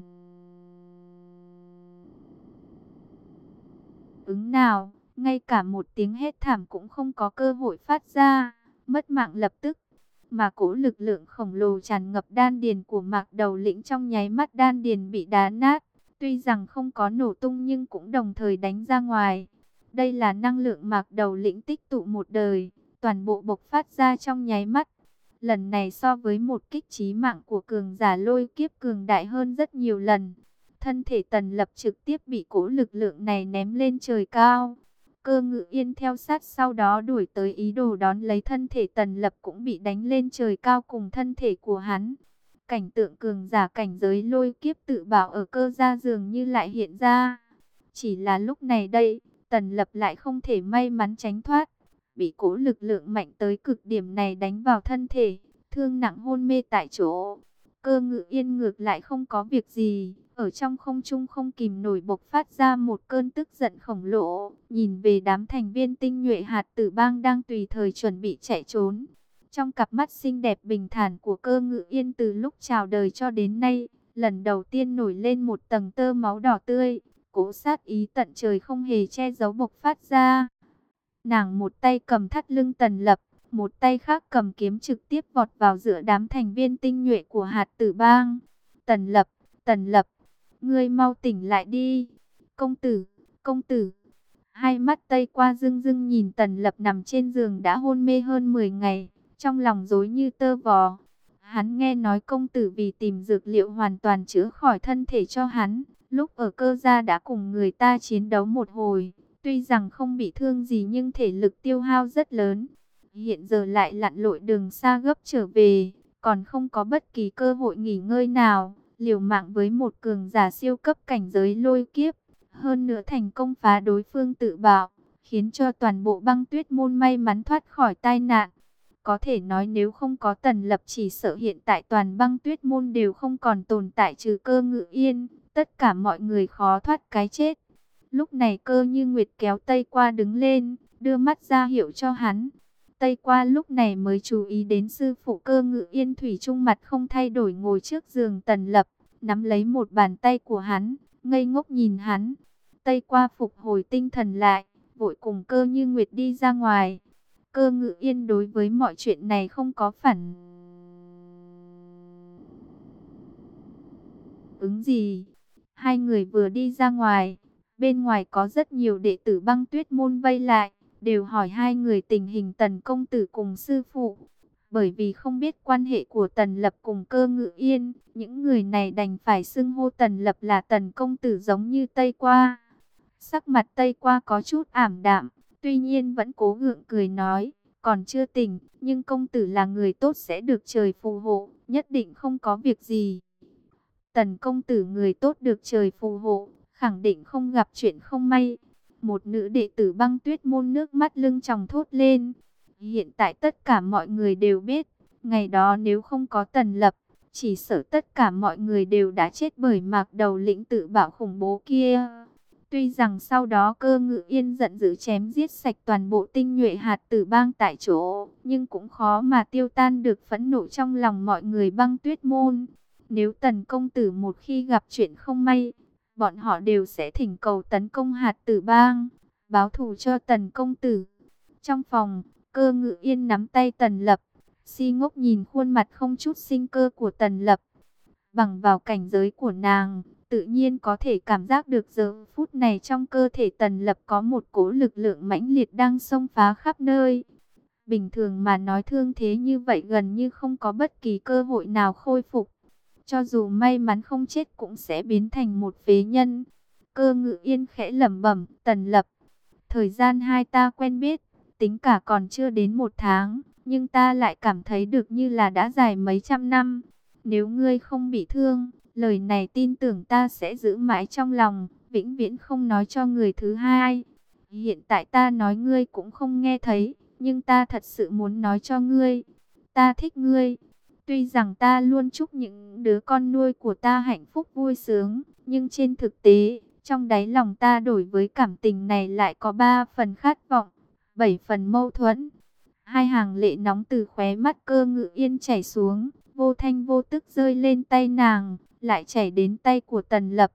ứng nào, ngay cả một tiếng hét thảm cũng không có cơ hội phát ra, mất mạng lập tức. Mà cỗ lực lượng khổng lồ tràn ngập đan điền của Mạc Đầu Lĩnh, trong nháy mắt đan điền bị đá nát, tuy rằng không có nổ tung nhưng cũng đồng thời đánh ra ngoài. Đây là năng lượng Mạc Đầu Lĩnh tích tụ một đời, toàn bộ bộc phát ra trong nháy mắt. Lần này so với một kích chí mạng của cường giả lôi kiếp cường đại hơn rất nhiều lần. Thân thể Tần Lập trực tiếp bị cỗ lực lượng này ném lên trời cao. Cơ Ngự Yên theo sát sau đó đuổi tới ý đồ đón lấy, thân thể Tần Lập cũng bị đánh lên trời cao cùng thân thể của hắn. Cảnh tượng cường giả cảnh giới lôi kiếp tự bảo ở Cơ gia dường như lại hiện ra. Chỉ là lúc này đây, Tần Lập lại không thể may mắn tránh thoát. Bị cỗ lực lượng mạnh tới cực điểm này đánh vào thân thể, thương nặng hôn mê tại chỗ. Cơ Ngự Yên ngược lại không có việc gì, ở trong không trung không kìm nổi bộc phát ra một cơn tức giận khổng lồ, nhìn về đám thành viên tinh nhuệ Hạt Tử Bang đang tùy thời chuẩn bị chạy trốn. Trong cặp mắt xinh đẹp bình thản của Cơ Ngự Yên từ lúc chào đời cho đến nay, lần đầu tiên nổi lên một tầng tơ máu đỏ tươi, cỗ sát ý tận trời không hề che giấu bộc phát ra. Nàng một tay cầm thắt lưng Tần Lập, một tay khác cầm kiếm trực tiếp vọt vào giữa đám thành viên tinh nhuệ của Hạt Tử Bang. Tần Lập, Tần Lập, ngươi mau tỉnh lại đi. Công tử, công tử. Hai mắt Tây Qua rưng rưng nhìn Tần Lập nằm trên giường đã hôn mê hơn mười ngày, trong lòng rối như tơ vò. Hắn nghe nói công tử vì tìm dược liệu hoàn toàn chữa khỏi thân thể cho hắn, lúc ở Cơ gia đã cùng người ta chiến đấu một hồi. Tuy rằng không bị thương gì nhưng thể lực tiêu hao rất lớn. Hiện giờ lại lặn lội đường xa gấp trở về, còn không có bất kỳ cơ hội nghỉ ngơi nào, liều mạng với một cường giả siêu cấp cảnh giới lôi kiếp. Hơn nữa thành công phá đối phương tự bạo, khiến cho toàn bộ Băng Tuyết môn may mắn thoát khỏi tai nạn. Có thể nói nếu không có Tần Lập chỉ sợ hiện tại toàn Băng Tuyết môn đều không còn tồn tại trừ Cơ Ngự Yên, tất cả mọi người khó thoát cái chết. Lúc này Cơ Như Nguyệt kéo Tây Qua đứng lên, đưa mắt ra hiệu cho hắn. Tây Qua lúc này mới chú ý đến sư phụ Cơ Ngự Yên thủy chung mặt không thay đổi ngồi trước giường Tần Lập, nắm lấy một bàn tay của hắn, ngây ngốc nhìn hắn. Tây Qua phục hồi tinh thần lại, vội cùng Cơ Như Nguyệt đi ra ngoài. Cơ Ngự Yên đối với mọi chuyện này không có phản ứng gì. Hai người vừa đi ra ngoài, bên ngoài có rất nhiều đệ tử Băng Tuyết môn vây lại, đều hỏi hai người tình hình Tần công tử cùng sư phụ. Bởi vì không biết quan hệ của Tần Lập cùng Cơ Ngự Yên, những người này đành phải xưng hô Tần Lập là Tần công tử giống như Tây Qua. Sắc mặt Tây Qua có chút ảm đạm, tuy nhiên vẫn cố gượng cười nói, còn chưa tỉnh, nhưng công tử là người tốt sẽ được trời phù hộ, nhất định không có việc gì. Tần công tử người tốt được trời phù hộ, khẳng định không gặp chuyện không may. Một nữ đệ tử Băng Tuyết môn nước mắt lưng tròng thốt lên. Hiện tại tất cả mọi người đều biết, ngày đó nếu không có Tần Lập, chỉ sợ tất cả mọi người đều đã chết bởi Mạc Đầu lĩnh tự bạo khủng bố kia. Tuy rằng sau đó Cơ Ngự Yên giận dữ chém giết sạch toàn bộ tinh nhuệ hạt tử bang tại chỗ, nhưng cũng khó mà tiêu tan được phẫn nộ trong lòng mọi người Băng Tuyết môn. Nếu Tần công tử một khi gặp chuyện không may, bọn họ đều sẽ thỉnh cầu tấn công hạt tử bang, báo thù cho Tần công tử. Trong phòng, Cơ Ngự Yên nắm tay Tần Lập, si ngốc nhìn khuôn mặt không chút sinh cơ của Tần Lập. Bằng vào cảnh giới của nàng, tự nhiên có thể cảm giác được giờ phút này trong cơ thể Tần Lập có một cỗ lực lượng mãnh liệt đang xông phá khắp nơi. Bình thường mà nói thương thế như vậy gần như không có bất kỳ cơ hội nào khôi phục. Cho dù may mắn không chết cũng sẽ biến thành một phế nhân. Cơ Ngự Yên khẽ lẩm bẩm, Tần Lập, thời gian hai ta quen biết, tính cả còn chưa đến một tháng, nhưng ta lại cảm thấy được như là đã dài mấy trăm năm. Nếu ngươi không bị thương, lời này tin tưởng ta sẽ giữ mãi trong lòng, vĩnh viễn không nói cho người thứ hai. Hiện tại ta nói ngươi cũng không nghe thấy, nhưng ta thật sự muốn nói cho ngươi. Ta thích ngươi. Tuy rằng ta luôn chúc những đứa con nuôi của ta hạnh phúc vui sướng, nhưng trên thực tế, trong đáy lòng ta đổi với cảm tình này lại có ba phần khát vọng, bảy phần mâu thuẫn. Hai hàng lệ nóng từ khóe mắt Cơ Ngự Yên chảy xuống, vô thanh vô tức rơi lên tay nàng, lại chảy đến tay của Tần Lập.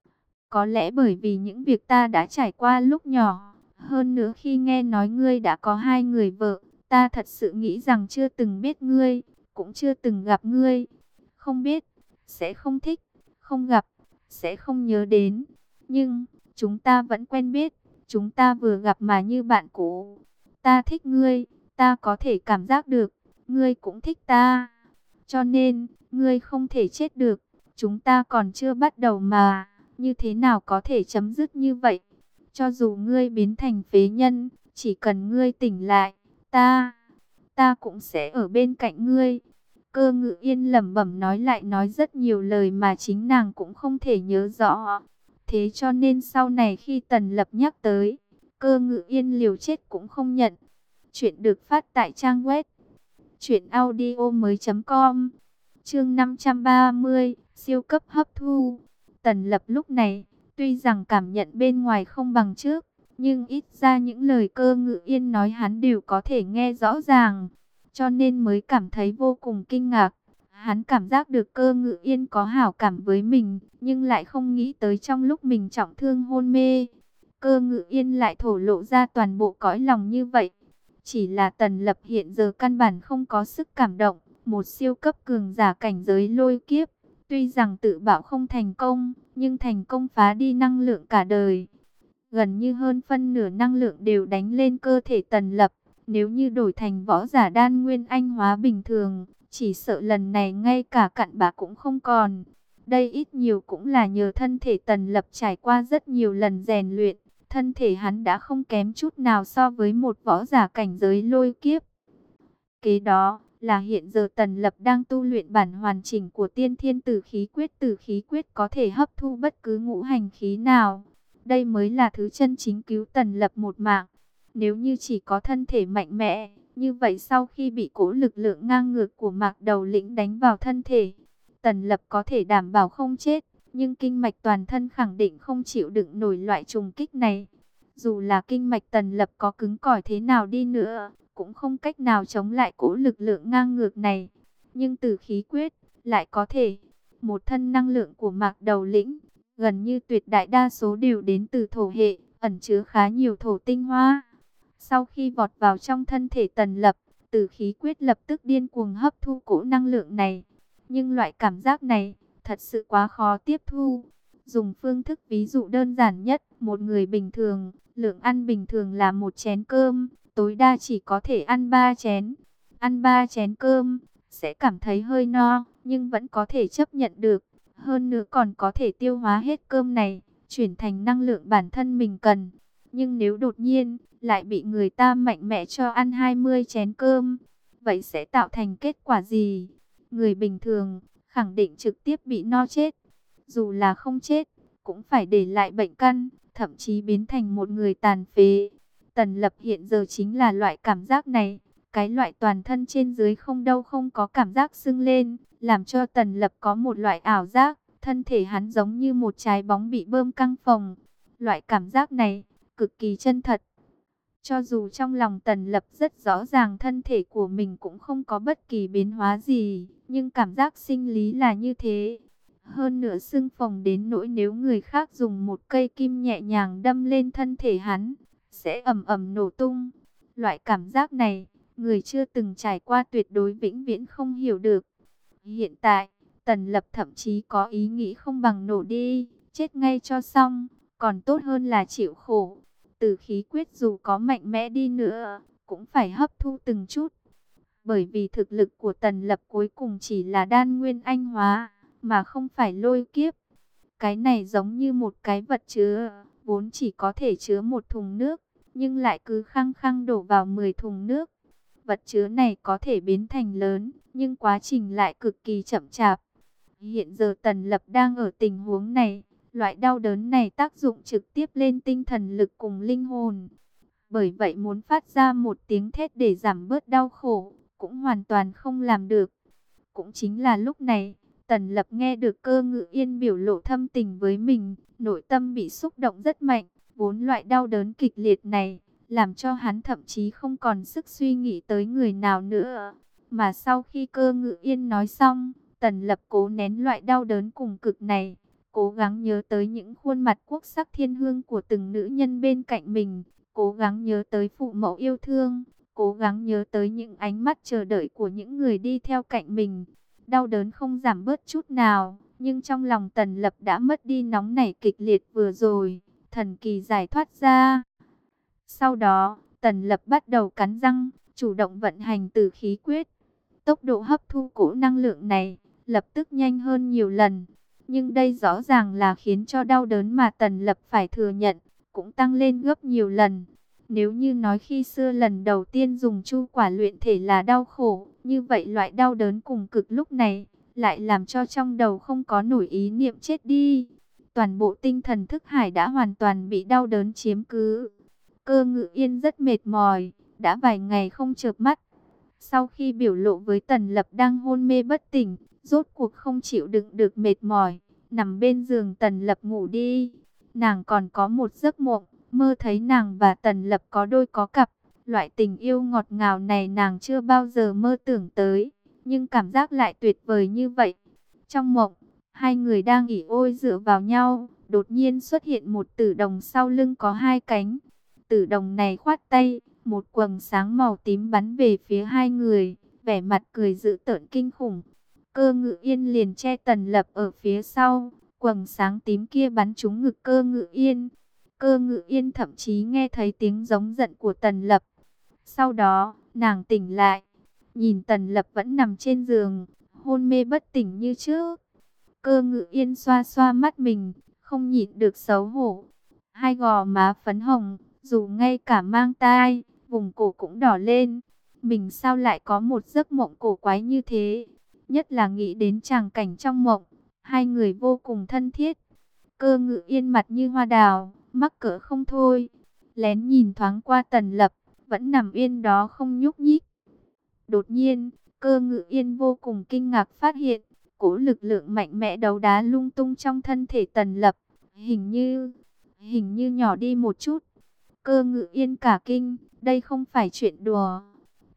Có lẽ bởi vì những việc ta đã trải qua lúc nhỏ, hơn nữa khi nghe nói ngươi đã có hai người vợ, ta thật sự nghĩ rằng chưa từng biết ngươi, cũng chưa từng gặp ngươi. Không biết, sẽ không thích, không gặp, sẽ không nhớ đến. Nhưng, chúng ta vẫn quen biết, chúng ta vừa gặp mà như bạn cũ. Ta thích ngươi, ta có thể cảm giác được, ngươi cũng thích ta. Cho nên, ngươi không thể chết được, chúng ta còn chưa bắt đầu mà, như thế nào có thể chấm dứt như vậy? Cho dù ngươi biến thành phế nhân, chỉ cần ngươi tỉnh lại, ta, ta cũng sẽ ở bên cạnh ngươi. Cơ Ngự Yên lẩm bẩm nói lại nói rất nhiều lời mà chính nàng cũng không thể nhớ rõ. Thế cho nên sau này khi Tần Lập nhắc tới, Cơ Ngự Yên liều chết cũng không nhận. Chuyện được phát tại trang web truyện audio mới chấm com. Chương năm trăm ba mươi, siêu cấp hấp thu. Tần Lập lúc này, tuy rằng cảm nhận bên ngoài không bằng trước, nhưng ít ra những lời Cơ Ngự Yên nói hắn đều có thể nghe rõ ràng, cho nên mới cảm thấy vô cùng kinh ngạc. Hắn cảm giác được Cơ Ngự Yên có hảo cảm với mình, nhưng lại không nghĩ tới trong lúc mình trọng thương hôn mê, Cơ Ngự Yên lại thổ lộ ra toàn bộ cõi lòng như vậy. Chỉ là Tần Lập hiện giờ căn bản không có sức cảm động, một siêu cấp cường giả cảnh giới lôi kiếp, tuy rằng tự bảo không thành công, nhưng thành công phá đi năng lượng cả đời. Gần như hơn phân nửa năng lượng đều đánh lên cơ thể Tần Lập. Nếu như đổi thành võ giả đan nguyên anh hóa bình thường, chỉ sợ lần này ngay cả cặn bã cũng không còn. Đây ít nhiều cũng là nhờ thân thể Tần Lập trải qua rất nhiều lần rèn luyện. Thân thể hắn đã không kém chút nào so với một võ giả cảnh giới lôi kiếp. Kế đó là hiện giờ Tần Lập đang tu luyện bản hoàn chỉnh của Tiên Thiên Tử Khí Quyết. Tử Khí Quyết có thể hấp thu bất cứ ngũ hành khí nào. Đây mới là thứ chân chính cứu Tần Lập một mạng. Nếu như chỉ có thân thể mạnh mẽ, như vậy sau khi bị cỗ lực lượng ngang ngược của Mạc Đầu lĩnh đánh vào thân thể, Tần Lập có thể đảm bảo không chết, nhưng kinh mạch toàn thân khẳng định không chịu đựng nổi loại trùng kích này. Dù là kinh mạch Tần Lập có cứng cỏi thế nào đi nữa, cũng không cách nào chống lại cỗ lực lượng ngang ngược này. Nhưng Tử Khí Quyết lại có thể. Một thân năng lượng của Mạc Đầu Lĩnh, gần như tuyệt đại đa số đều đến từ thổ hệ, ẩn chứa khá nhiều thổ tinh hoa. Sau khi vọt vào trong thân thể Tần Lập, Tử Khí Quyết lập tức điên cuồng hấp thu cỗ năng lượng này. Nhưng loại cảm giác này thật sự quá khó tiếp thu. Dùng phương thức ví dụ đơn giản nhất, một người bình thường, lượng ăn bình thường là một chén cơm, tối đa chỉ có thể ăn ba chén. Ăn ba chén cơm, sẽ cảm thấy hơi no, nhưng vẫn có thể chấp nhận được. Hơn nữa còn có thể tiêu hóa hết cơm này, chuyển thành năng lượng bản thân mình cần. Nhưng nếu đột nhiên, lại bị người ta mạnh mẽ cho ăn hai mươi chén cơm, vậy sẽ tạo thành kết quả gì? Người bình thường, khẳng định trực tiếp bị no chết. Dù là không chết, cũng phải để lại bệnh căn, thậm chí biến thành một người tàn phế. Tần Lập hiện giờ chính là loại cảm giác này. Cái loại toàn thân trên dưới không đâu không có cảm giác sưng lên, làm cho Tần Lập có một loại ảo giác, thân thể hắn giống như một trái bóng bị bơm căng phồng. Loại cảm giác này, cực kỳ chân thật. Cho dù trong lòng Tần Lập rất rõ ràng thân thể của mình cũng không có bất kỳ biến hóa gì, nhưng cảm giác sinh lý là như thế. Hơn nữa sưng phồng đến nỗi nếu người khác dùng một cây kim nhẹ nhàng đâm lên thân thể hắn, sẽ ầm ầm nổ tung. Loại cảm giác này, người chưa từng trải qua tuyệt đối vĩnh viễn không hiểu được. Hiện tại, Tần Lập thậm chí có ý nghĩ không bằng nổ đi, chết ngay cho xong, còn tốt hơn là chịu khổ. Tử Khí Quyết dù có mạnh mẽ đi nữa, cũng phải hấp thu từng chút. Bởi vì thực lực của Tần Lập cuối cùng chỉ là đan nguyên anh hóa, mà không phải lôi kiếp. Cái này giống như một cái vật chứa, vốn chỉ có thể chứa một thùng nước, nhưng lại cứ khăng khăng đổ vào mười thùng nước. Vật chứa này có thể biến thành lớn, nhưng quá trình lại cực kỳ chậm chạp. Hiện giờ Tần Lập đang ở tình huống này, loại đau đớn này tác dụng trực tiếp lên tinh thần lực cùng linh hồn. Bởi vậy muốn phát ra một tiếng thét để giảm bớt đau khổ, cũng hoàn toàn không làm được. Cũng chính là lúc này, Tần Lập nghe được Cơ Ngự Yên biểu lộ thâm tình với mình, nội tâm bị xúc động rất mạnh. Vốn loại đau đớn kịch liệt này, làm cho hắn thậm chí không còn sức suy nghĩ tới người nào nữa. Mà sau khi Cơ Ngự Yên nói xong, Tần Lập cố nén loại đau đớn cùng cực này, cố gắng nhớ tới những khuôn mặt quốc sắc thiên hương của từng nữ nhân bên cạnh mình, cố gắng nhớ tới phụ mẫu yêu thương, cố gắng nhớ tới những ánh mắt chờ đợi của những người đi theo cạnh mình. Đau đớn không giảm bớt chút nào, nhưng trong lòng Tần Lập đã mất đi nóng nảy kịch liệt vừa rồi, thần kỳ giải thoát ra. Sau đó, Tần Lập bắt đầu cắn răng, chủ động vận hành Tử Khí Quyết. Tốc độ hấp thu cỗ năng lượng này, lập tức nhanh hơn nhiều lần. Nhưng đây rõ ràng là khiến cho đau đớn mà Tần Lập phải thừa nhận, cũng tăng lên gấp nhiều lần. Nếu như nói khi xưa lần đầu tiên dùng chu quả luyện thể là đau khổ, như vậy loại đau đớn cùng cực lúc này, lại làm cho trong đầu không có nổi ý niệm chết đi. Toàn bộ tinh thần thức hải đã hoàn toàn bị đau đớn chiếm cứ. Cơ Ngự Yên rất mệt mỏi, đã vài ngày không chợp mắt. Sau khi biểu lộ với Tần Lập đang hôn mê bất tỉnh, rốt cuộc không chịu đựng được mệt mỏi, nằm bên giường Tần Lập ngủ đi. Nàng còn có một giấc mộng, mơ thấy nàng và Tần Lập có đôi có cặp. Loại tình yêu ngọt ngào này nàng chưa bao giờ mơ tưởng tới, nhưng cảm giác lại tuyệt vời như vậy. Trong mộng, hai người đang ỉ ôi dựa vào nhau, đột nhiên xuất hiện một tử đồng sau lưng có hai cánh. Tử đồng này khoát tay, một quầng sáng màu tím bắn về phía hai người, vẻ mặt cười dữ tợn kinh khủng. Cơ Ngự Yên liền che Tần Lập ở phía sau, quầng sáng tím kia bắn trúng ngực Cơ Ngự Yên. Cơ Ngự Yên thậm chí nghe thấy tiếng giống giận của Tần Lập. Sau đó, nàng tỉnh lại, nhìn Tần Lập vẫn nằm trên giường, hôn mê bất tỉnh như trước. Cơ Ngự Yên xoa xoa mắt mình, không nhịn được xấu hổ. Hai gò má phấn hồng, dù ngay cả mang tai, vùng cổ cũng đỏ lên. Mình sao lại có một giấc mộng cổ quái như thế? Nhất là nghĩ đến tràng cảnh trong mộng, hai người vô cùng thân thiết. Cơ Ngự Yên mặt như hoa đào, mắc cỡ không thôi. Lén nhìn thoáng qua Tần Lập, vẫn nằm yên đó không nhúc nhích. Đột nhiên, Cơ Ngự Yên vô cùng kinh ngạc phát hiện, cỗ lực lượng mạnh mẽ đấu đá lung tung trong thân thể Tần Lập, hình như, hình như nhỏ đi một chút. Cơ Ngự Yên cả kinh, đây không phải chuyện đùa.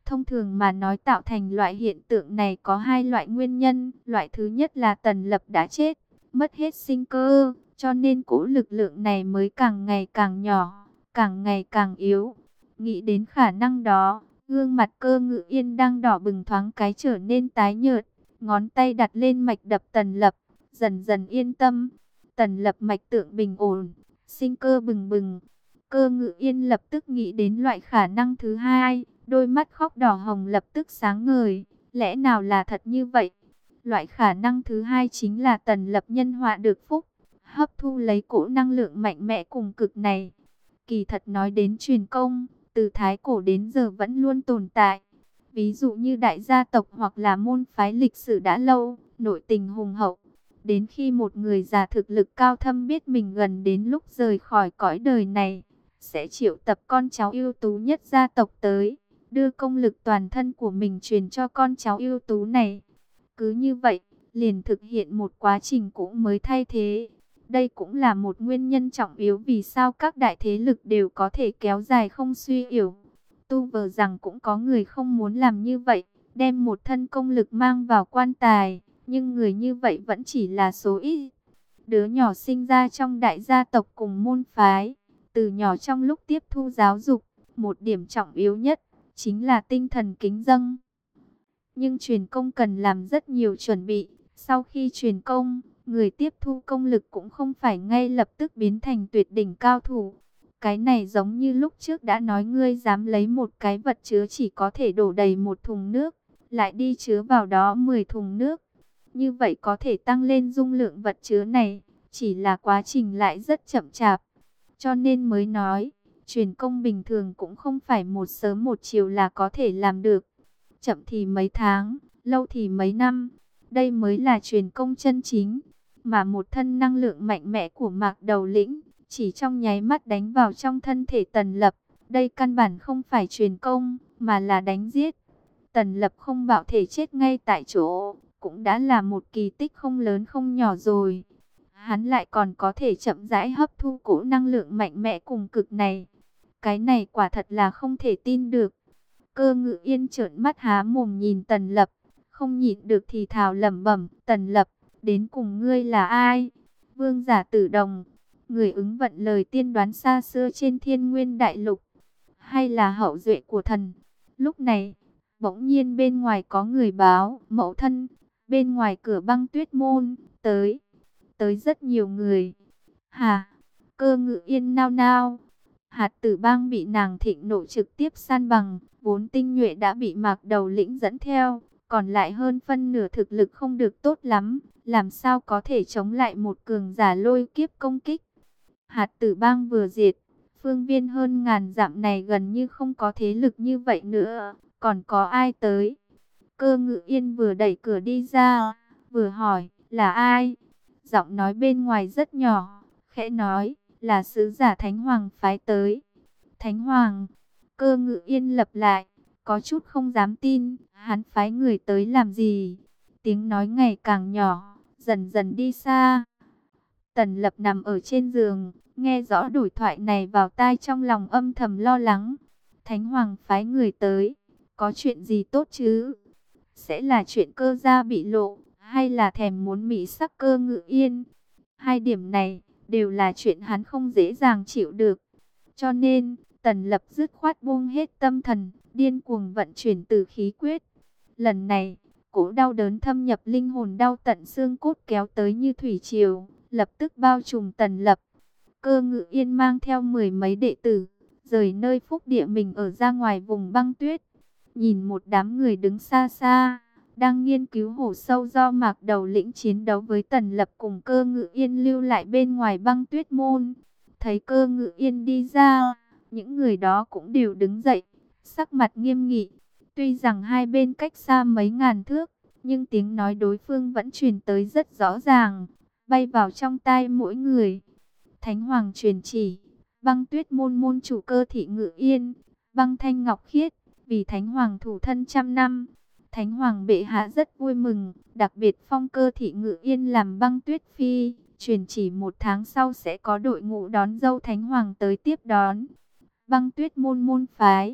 Thông thường mà nói, tạo thành loại hiện tượng này có hai loại nguyên nhân. Loại thứ nhất là Tần Lập đã chết, mất hết sinh cơ, cho nên cỗ lực lượng này mới càng ngày càng nhỏ, càng ngày càng yếu. Nghĩ đến khả năng đó, gương mặt Cơ Ngự Yên đang đỏ bừng thoáng cái trở nên tái nhợt, ngón tay đặt lên mạch đập Tần Lập, dần dần yên tâm. Tần Lập mạch tượng bình ổn, sinh cơ bừng bừng. Cơ Ngự Yên lập tức nghĩ đến loại khả năng thứ hai, đôi mắt khóc đỏ hồng lập tức sáng ngời. Lẽ nào là thật như vậy? Loại khả năng thứ hai chính là Tần Lập nhân họa được phúc, hấp thu lấy cỗ năng lượng mạnh mẽ cùng cực này. Kỳ thật nói đến truyền công, từ thái cổ đến giờ vẫn luôn tồn tại. Ví dụ như đại gia tộc hoặc là môn phái lịch sử đã lâu, nội tình hùng hậu. Đến khi một người già thực lực cao thâm biết mình gần đến lúc rời khỏi cõi đời này, sẽ triệu tập con cháu ưu tú nhất gia tộc tới, đưa công lực toàn thân của mình truyền cho con cháu ưu tú này. Cứ như vậy, liền thực hiện một quá trình cũ mới thay thế. Đây cũng là một nguyên nhân trọng yếu vì sao các đại thế lực đều có thể kéo dài không suy yếu. Tu vờ rằng cũng có người không muốn làm như vậy, đem một thân công lực mang vào quan tài, nhưng người như vậy vẫn chỉ là số ít. Đứa nhỏ sinh ra trong đại gia tộc cùng môn phái, từ nhỏ trong lúc tiếp thu giáo dục, một điểm trọng yếu nhất chính là tinh thần kính dâng. Nhưng truyền công cần làm rất nhiều chuẩn bị. Sau khi truyền công, người tiếp thu công lực cũng không phải ngay lập tức biến thành tuyệt đỉnh cao thủ. Cái này giống như lúc trước đã nói, ngươi dám lấy một cái vật chứa chỉ có thể đổ đầy một thùng nước, lại đi chứa vào đó mười thùng nước. Như vậy có thể tăng lên dung lượng vật chứa này, chỉ là quá trình lại rất chậm chạp. Cho nên mới nói, truyền công bình thường cũng không phải một sớm một chiều là có thể làm được. Chậm thì mấy tháng, lâu thì mấy năm. Đây mới là truyền công chân chính. Mà một thân năng lượng mạnh mẽ của Mạc Đầu Lĩnh, chỉ trong nháy mắt đánh vào trong thân thể Tần Lập. Đây căn bản không phải truyền công, mà là đánh giết. Tần Lập không bạo thể chết ngay tại chỗ, cũng đã là một kỳ tích không lớn không nhỏ rồi. Hắn lại còn có thể chậm rãi hấp thu cỗ năng lượng mạnh mẽ cùng cực này. Cái này quả thật là không thể tin được. Cơ Ngự Yên trợn mắt há mồm nhìn Tần Lập, không nhịn được thì thào lẩm bẩm, Tần Lập, đến cùng ngươi là ai? Vương giả Tử Đồng, người ứng vận lời tiên đoán xa xưa trên Thiên Nguyên Đại Lục, hay là hậu duệ của thần? Lúc này, bỗng nhiên bên ngoài có người báo, mẫu thân, bên ngoài cửa Băng Tuyết môn, tới, tới rất nhiều người. Hà, Cơ Ngự Yên nao nao. Hạt Tử Bang bị nàng thịnh nộ trực tiếp san bằng, vốn tinh nhuệ đã bị Mạc Đầu Lĩnh dẫn theo, còn lại hơn phân nửa thực lực không được tốt lắm, làm sao có thể chống lại một cường giả lôi kiếp công kích. Hạt Tử Bang vừa diệt, phương viên hơn ngàn dặm này gần như không có thế lực như vậy nữa, còn có ai tới? Cơ Ngự Yên vừa đẩy cửa đi ra, vừa hỏi, là ai? Giọng nói bên ngoài rất nhỏ, khẽ nói, là sứ giả Thánh Hoàng phái tới. Thánh Hoàng? Cơ Ngự Yên lặp lại, có chút không dám tin, hắn phái người tới làm gì? Tiếng nói ngày càng nhỏ, dần dần đi xa. Tần Lập nằm ở trên giường, nghe rõ đổi thoại này vào tai, trong lòng âm thầm lo lắng. Thánh Hoàng phái người tới, có chuyện gì tốt chứ? Sẽ là chuyện Cơ gia bị lộ, hay là thèm muốn mỹ sắc Cơ Ngự Yên? Hai điểm này đều là chuyện hắn không dễ dàng chịu được. Cho nên, Tần Lập dứt khoát buông hết tâm thần, điên cuồng vận chuyển tử khí quyết. Lần này, cỗ đau đớn thâm nhập linh hồn, đau tận xương cốt kéo tới như thủy triều, lập tức bao trùm Tần Lập. Cơ Ngự Yên mang theo mười mấy đệ tử, rời nơi phúc địa mình ở ra ngoài vùng băng tuyết. Nhìn một đám người đứng xa xa, đang nghiên cứu hổ sâu do Mạc Đầu Lĩnh chiến đấu với Tần Lập cùng Cơ Ngự Yên lưu lại bên ngoài băng tuyết môn. Thấy Cơ Ngự Yên đi ra, những người đó cũng đều đứng dậy, sắc mặt nghiêm nghị. Tuy rằng hai bên cách xa mấy ngàn thước, nhưng tiếng nói đối phương vẫn truyền tới rất rõ ràng, bay vào trong tai mỗi người. Thánh Hoàng truyền chỉ, băng tuyết môn môn chủ Cơ Thị Ngự Yên, băng thanh ngọc khiết, vì Thánh Hoàng thủ thân trăm năm. Thánh Hoàng bệ hạ rất vui mừng, đặc biệt phong Cơ Thị Ngự Yên làm băng tuyết phi, truyền chỉ một tháng sau sẽ có đội ngũ đón dâu Thánh Hoàng tới tiếp đón. Băng tuyết môn môn phái,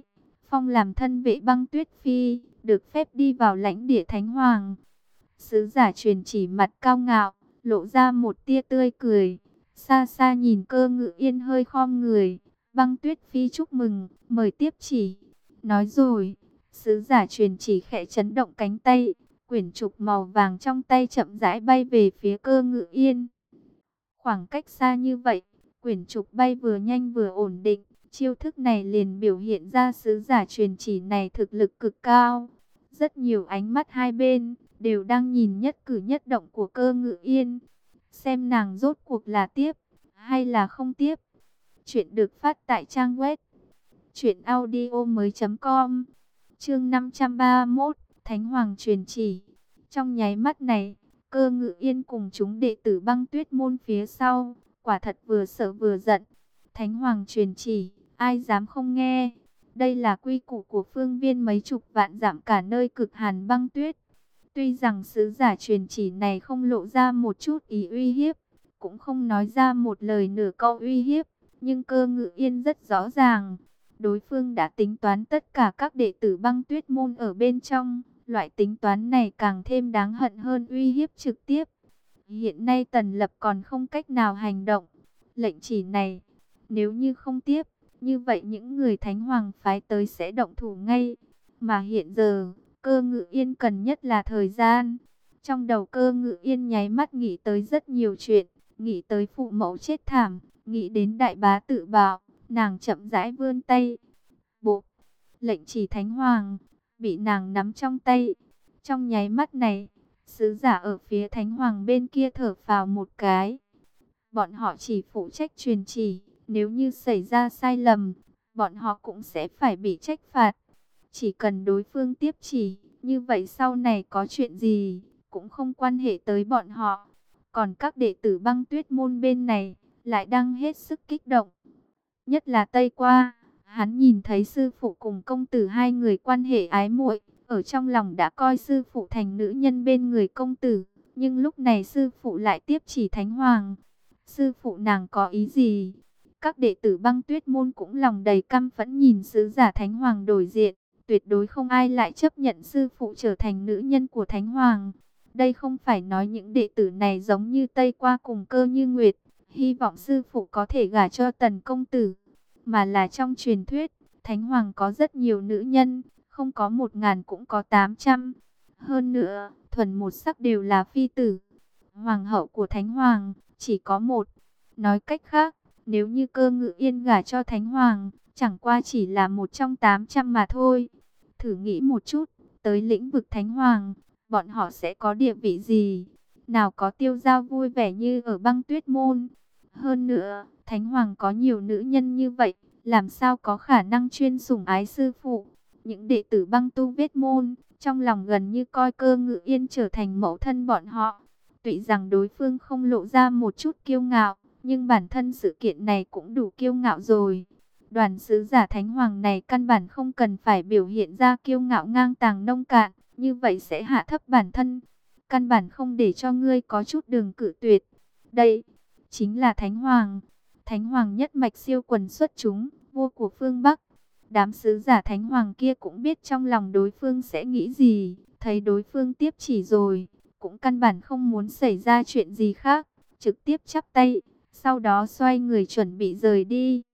phong làm thân vệ Băng Tuyết Phi, được phép đi vào lãnh địa Thánh Hoàng. Sứ giả truyền chỉ mặt cao ngạo, lộ ra một tia tươi cười, xa xa nhìn Cơ Ngự Yên hơi khom người. Băng Tuyết Phi chúc mừng, mời tiếp chỉ. Nói rồi, sứ giả truyền chỉ khẽ chấn động cánh tay, quyển trục màu vàng trong tay chậm rãi bay về phía Cơ Ngự Yên. Khoảng cách xa như vậy, quyển trục bay vừa nhanh vừa ổn định, chiêu thức này liền biểu hiện ra sứ giả truyền chỉ này thực lực cực cao. Rất nhiều ánh mắt hai bên đều đang nhìn nhất cử nhất động của Cơ Ngự Yên, xem nàng rốt cuộc là tiếp hay là không tiếp. Chuyện được phát tại trang web truyện audio mới chấm com. Chương năm trăm ba mươi mốt, Thánh Hoàng truyền chỉ. Trong nháy mắt này, Cơ Ngự Yên cùng chúng đệ tử Băng Tuyết môn phía sau, quả thật vừa sợ vừa giận. Thánh Hoàng truyền chỉ, ai dám không nghe? Đây là quy củ của phương viên mấy chục vạn dặm cả nơi cực hàn băng tuyết. Tuy rằng sứ giả truyền chỉ này không lộ ra một chút ý uy hiếp, cũng không nói ra một lời nửa câu uy hiếp, nhưng Cơ Ngự Yên rất rõ ràng, đối phương đã tính toán tất cả các đệ tử Băng Tuyết môn ở bên trong. Loại tính toán này càng thêm đáng hận hơn uy hiếp trực tiếp. Hiện nay Tần Lập còn không cách nào hành động. Lệnh chỉ này, nếu như không tiếp, như vậy những người Thánh Hoàng phái tới sẽ động thủ ngay. Mà hiện giờ, Cơ Ngự Yên cần nhất là thời gian. Trong đầu Cơ Ngự Yên nháy mắt nghĩ tới rất nhiều chuyện, nghĩ tới phụ mẫu chết thảm, nghĩ đến đại bá tự bạo, nàng chậm rãi vươn tay. Bộ, lệnh chỉ Thánh Hoàng bị nàng nắm trong tay. Trong nháy mắt này, sứ giả ở phía Thánh Hoàng bên kia thở phào một cái. Bọn họ chỉ phụ trách truyền chỉ, nếu như xảy ra sai lầm, bọn họ cũng sẽ phải bị trách phạt. Chỉ cần đối phương tiếp chỉ, như vậy sau này có chuyện gì, cũng không quan hệ tới bọn họ. Còn các đệ tử Băng Tuyết môn bên này, lại đang hết sức kích động. Nhất là Tây Qua, hắn nhìn thấy sư phụ cùng công tử hai người quan hệ ái muội, ở trong lòng đã coi sư phụ thành nữ nhân bên người công tử. Nhưng lúc này sư phụ lại tiếp chỉ Thánh Hoàng. Sư phụ nàng có ý gì? Các đệ tử Băng Tuyết môn cũng lòng đầy căm phẫn nhìn sứ giả Thánh Hoàng đổi diện. Tuyệt đối không ai lại chấp nhận sư phụ trở thành nữ nhân của Thánh Hoàng. Đây không phải nói những đệ tử này giống như Tây Qua cùng Cơ Như Nguyệt, hy vọng sư phụ có thể gả cho Tần công tử, mà là trong truyền thuyết, Thánh Hoàng có rất nhiều nữ nhân, không có một ngàn cũng có tám trăm. Hơn nữa, thuần một sắc đều là phi tử. Hoàng hậu của Thánh Hoàng chỉ có một. Nói cách khác, nếu như Cơ Ngự Yên gả cho Thánh Hoàng, chẳng qua chỉ là một trong tám trăm mà thôi. Thử nghĩ một chút, tới lĩnh vực Thánh Hoàng, bọn họ sẽ có địa vị gì? Nào có tiêu giao vui vẻ như ở Băng Tuyết môn. Hơn nữa, Thánh Hoàng có nhiều nữ nhân như vậy, làm sao có khả năng chuyên sủng ái sư phụ? Những đệ tử Băng Tu Vết môn, trong lòng gần như coi Cơ Ngự Yên trở thành mẫu thân bọn họ. Tuy rằng đối phương không lộ ra một chút kiêu ngạo, nhưng bản thân sự kiện này cũng đủ kiêu ngạo rồi. Đoàn sứ giả Thánh Hoàng này căn bản không cần phải biểu hiện ra kiêu ngạo ngang tàng nông cạn, như vậy sẽ hạ thấp bản thân. Căn bản không để cho ngươi có chút đường cự tuyệt. Đây chính là Thánh Hoàng. Thánh Hoàng nhất mạch siêu quần xuất chúng, vua của phương Bắc. Đám sứ giả Thánh Hoàng kia cũng biết trong lòng đối phương sẽ nghĩ gì. Thấy đối phương tiếp chỉ rồi, cũng căn bản không muốn xảy ra chuyện gì khác. Trực tiếp chắp tay, sau đó xoay người chuẩn bị rời đi.